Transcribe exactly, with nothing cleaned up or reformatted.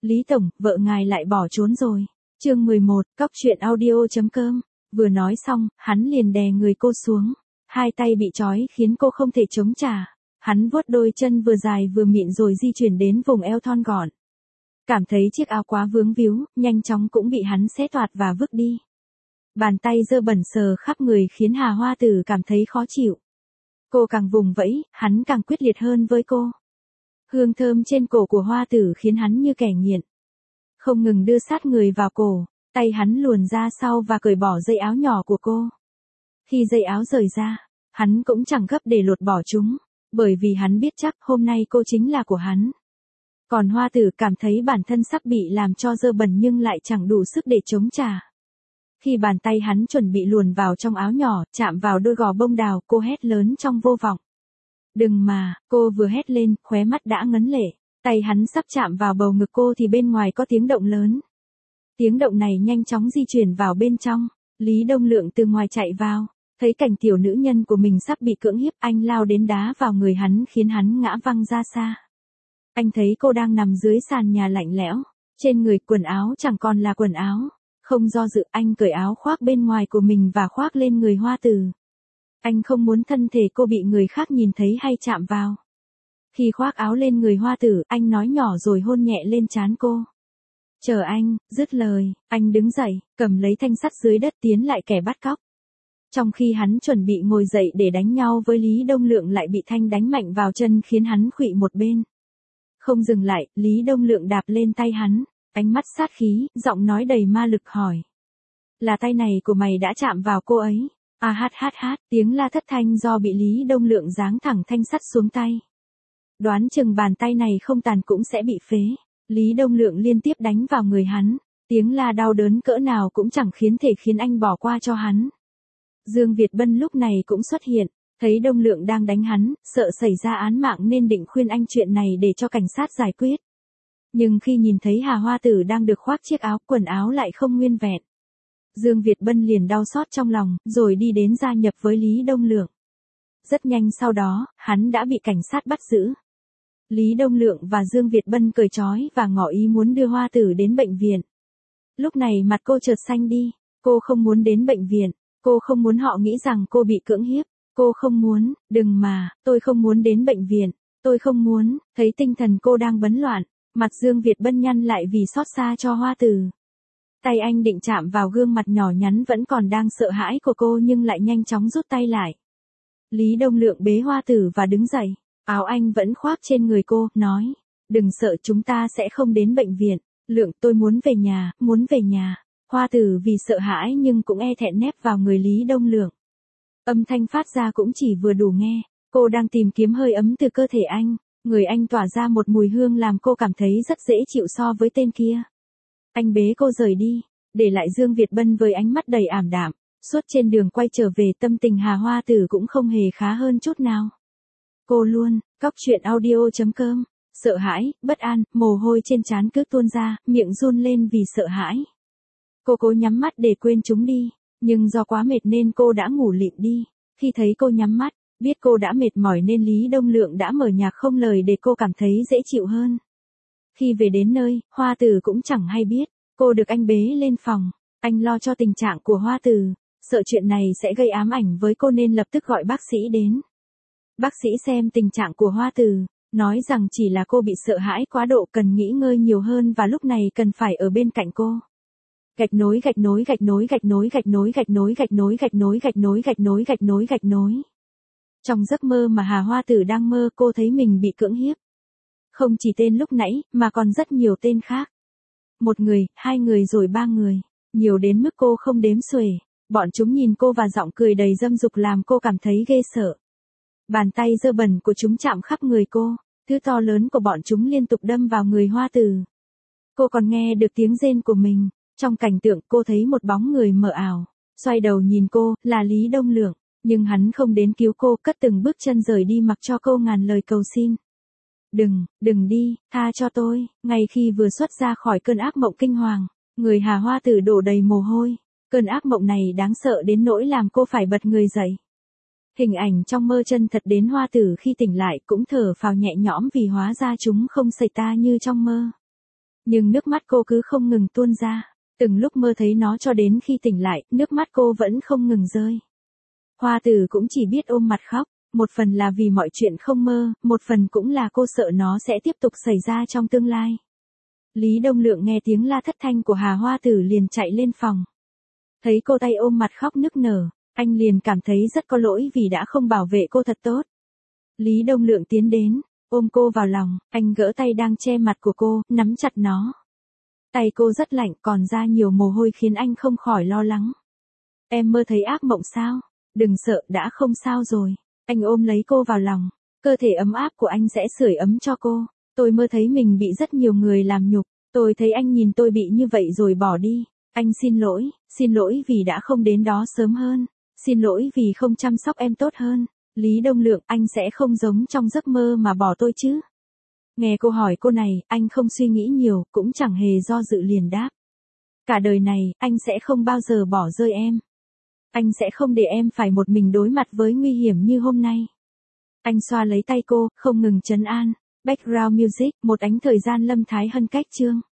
Lý Tổng, vợ ngài lại bỏ trốn rồi. Chương mười một, cóc truyện audio.com. Vừa nói xong, hắn liền đè người cô xuống. Hai tay bị trói khiến cô không thể chống trả. Hắn vuốt đôi chân vừa dài vừa mịn rồi di chuyển đến vùng eo thon gọn. Cảm thấy chiếc áo quá vướng víu, nhanh chóng cũng bị hắn xé toạc và vứt đi. Bàn tay dơ bẩn sờ khắp người khiến Hà Hoa Tử cảm thấy khó chịu. Cô càng vùng vẫy, hắn càng quyết liệt hơn với cô. Hương thơm trên cổ của Hoa Tử khiến hắn như kẻ nghiện. Không ngừng đưa sát người vào cổ, tay hắn luồn ra sau và cởi bỏ dây áo nhỏ của cô. Khi dây áo rời ra, hắn cũng chẳng gấp để lột bỏ chúng, bởi vì hắn biết chắc hôm nay cô chính là của hắn. Còn Hoa Tử cảm thấy bản thân sắp bị làm cho dơ bẩn nhưng lại chẳng đủ sức để chống trả. Khi bàn tay hắn chuẩn bị luồn vào trong áo nhỏ, chạm vào đôi gò bông đào, cô hét lớn trong vô vọng. Đừng mà, cô vừa hét lên, khóe mắt đã ngấn lệ. Tay hắn sắp chạm vào bầu ngực cô thì bên ngoài có tiếng động lớn. Tiếng động này nhanh chóng di chuyển vào bên trong. Lý Đông Lượng từ ngoài chạy vào. Thấy cảnh tiểu nữ nhân của mình sắp bị cưỡng hiếp, anh lao đến đá vào người hắn khiến hắn ngã văng ra xa. Anh thấy cô đang nằm dưới sàn nhà lạnh lẽo. Trên người quần áo chẳng còn là quần áo. Không do dự, anh cởi áo khoác bên ngoài của mình và khoác lên người Hoa Tử. Anh không muốn thân thể cô bị người khác nhìn thấy hay chạm vào. Khi khoác áo lên người Hoa Tử, anh nói nhỏ rồi hôn nhẹ lên trán cô. Chờ anh, dứt lời, anh đứng dậy, cầm lấy thanh sắt dưới đất tiến lại kẻ bắt cóc. Trong khi hắn chuẩn bị ngồi dậy để đánh nhau với Lý Đông Lượng lại bị Thanh đánh mạnh vào chân khiến hắn khuỵu một bên. Không dừng lại, Lý Đông Lượng đạp lên tay hắn, ánh mắt sát khí, giọng nói đầy ma lực hỏi. Là tay này của mày đã chạm vào cô ấy. À hát hát hát, tiếng la thất thanh do bị Lý Đông Lượng giáng thẳng thanh sắt xuống tay. Đoán chừng bàn tay này không tàn cũng sẽ bị phế. Lý Đông Lượng liên tiếp đánh vào người hắn. Tiếng la đau đớn cỡ nào cũng chẳng khiến thể khiến anh bỏ qua cho hắn. Dương Việt Bân lúc này cũng xuất hiện. Thấy Đông Lượng đang đánh hắn, sợ xảy ra án mạng nên định khuyên anh chuyện này để cho cảnh sát giải quyết. Nhưng khi nhìn thấy Hà Hoa Tử đang được khoác chiếc áo, quần áo lại không nguyên vẹn. Dương Việt Bân liền đau xót trong lòng, rồi đi đến gia nhập với Lý Đông Lượng. Rất nhanh sau đó, hắn đã bị cảnh sát bắt giữ. Lý Đông Lượng và Dương Việt Bân cởi trói và ngỏ ý muốn đưa Hoa Tử đến bệnh viện. Lúc này mặt cô chợt xanh đi, cô không muốn đến bệnh viện, cô không muốn họ nghĩ rằng cô bị cưỡng hiếp, cô không muốn, đừng mà, tôi không muốn đến bệnh viện, tôi không muốn, thấy tinh thần cô đang bấn loạn, mặt Dương Việt Bân nhăn lại vì xót xa cho Hoa Tử. Tay anh định chạm vào gương mặt nhỏ nhắn vẫn còn đang sợ hãi của cô nhưng lại nhanh chóng rút tay lại. Lý Đông Lượng bế Hoa Tử và đứng dậy, áo anh vẫn khoác trên người cô, nói, đừng sợ, chúng ta sẽ không đến bệnh viện. Lượng, tôi muốn về nhà, muốn về nhà. Hoa Tử vì sợ hãi nhưng cũng e thẹn nép vào người Lý Đông Lượng. Âm thanh phát ra cũng chỉ vừa đủ nghe, cô đang tìm kiếm hơi ấm từ cơ thể anh, người anh tỏa ra một mùi hương làm cô cảm thấy rất dễ chịu so với tên kia. Anh bế cô rời đi, để lại Dương Việt Bân với ánh mắt đầy ảm đạm. Suốt trên đường quay trở về tâm tình Hà Hoa Tử cũng không hề khá hơn chút nào. Cô luôn, cóc truyện audio.com, sợ hãi, bất an, mồ hôi trên trán cứ tuôn ra, miệng run lên vì sợ hãi. Cô cố nhắm mắt để quên chúng đi, nhưng do quá mệt nên cô đã ngủ lịm đi. Khi thấy cô nhắm mắt, biết cô đã mệt mỏi nên Lý Đông Lượng đã mở nhạc không lời để cô cảm thấy dễ chịu hơn. Khi về đến nơi, Hoa Tử cũng chẳng hay biết, cô được anh bế lên phòng, anh lo cho tình trạng của Hoa Tử, sợ chuyện này sẽ gây ám ảnh với cô nên lập tức gọi bác sĩ đến. Bác sĩ xem tình trạng của Hoa Tử, nói rằng chỉ là cô bị sợ hãi quá độ cần nghỉ ngơi nhiều hơn và lúc này cần phải ở bên cạnh cô. Gạch nối gạch nối gạch nối gạch nối gạch nối gạch nối gạch nối gạch nối gạch nối gạch nối gạch nối gạch nối. Trong giấc mơ mà Hà Hoa Tử đang mơ cô thấy mình bị cưỡng hiếp. Không chỉ tên lúc nãy, mà còn rất nhiều tên khác. Một người, hai người rồi ba người, nhiều đến mức cô không đếm xuể. Bọn chúng nhìn cô và giọng cười đầy dâm dục làm cô cảm thấy ghê sợ. Bàn tay dơ bẩn của chúng chạm khắp người cô, thứ to lớn của bọn chúng liên tục đâm vào người Hoa Tử. Cô còn nghe được tiếng rên của mình, trong cảnh tượng cô thấy một bóng người mờ ảo, xoay đầu nhìn cô, là Lý Đông Lượng, nhưng hắn không đến cứu cô, cất từng bước chân rời đi mặc cho cô ngàn lời cầu xin. Đừng, đừng đi, tha cho tôi. Ngay khi vừa xuất ra khỏi cơn ác mộng kinh hoàng, người Hà Hoa Tử đổ đầy mồ hôi. Cơn ác mộng này đáng sợ đến nỗi làm cô phải bật người dậy. Hình ảnh trong mơ chân thật đến Hoa Tử khi tỉnh lại cũng thở phào nhẹ nhõm vì hóa ra chúng không xảy ra như trong mơ. Nhưng nước mắt cô cứ không ngừng tuôn ra. Từng lúc mơ thấy nó cho đến khi tỉnh lại, nước mắt cô vẫn không ngừng rơi. Hoa Tử cũng chỉ biết ôm mặt khóc, một phần là vì mọi chuyện không mơ, một phần cũng là cô sợ nó sẽ tiếp tục xảy ra trong tương lai. Lý Đông Lượng nghe tiếng la thất thanh của Hà Hoa Tử liền chạy lên phòng. Thấy cô tay ôm mặt khóc nức nở, anh liền cảm thấy rất có lỗi vì đã không bảo vệ cô thật tốt. Lý Đông Lượng tiến đến, ôm cô vào lòng, anh gỡ tay đang che mặt của cô, nắm chặt nó. Tay cô rất lạnh còn ra nhiều mồ hôi khiến anh không khỏi lo lắng. Em mơ thấy ác mộng sao? Đừng sợ, đã không sao rồi. Anh ôm lấy cô vào lòng, cơ thể ấm áp của anh sẽ sưởi ấm cho cô. Tôi mơ thấy mình bị rất nhiều người làm nhục, tôi thấy anh nhìn tôi bị như vậy rồi bỏ đi. Anh xin lỗi, xin lỗi vì đã không đến đó sớm hơn, xin lỗi vì không chăm sóc em tốt hơn. Lý Đông Lượng, anh sẽ không giống trong giấc mơ mà bỏ tôi chứ? Nghe cô hỏi cô này, anh không suy nghĩ nhiều, cũng chẳng hề do dự liền đáp. Cả đời này, anh sẽ không bao giờ bỏ rơi em. Anh sẽ không để em phải một mình đối mặt với nguy hiểm như hôm nay. Anh xoa lấy tay cô, không ngừng trấn an. Background music, một ánh thời gian Lâm Thái Hân cách chương.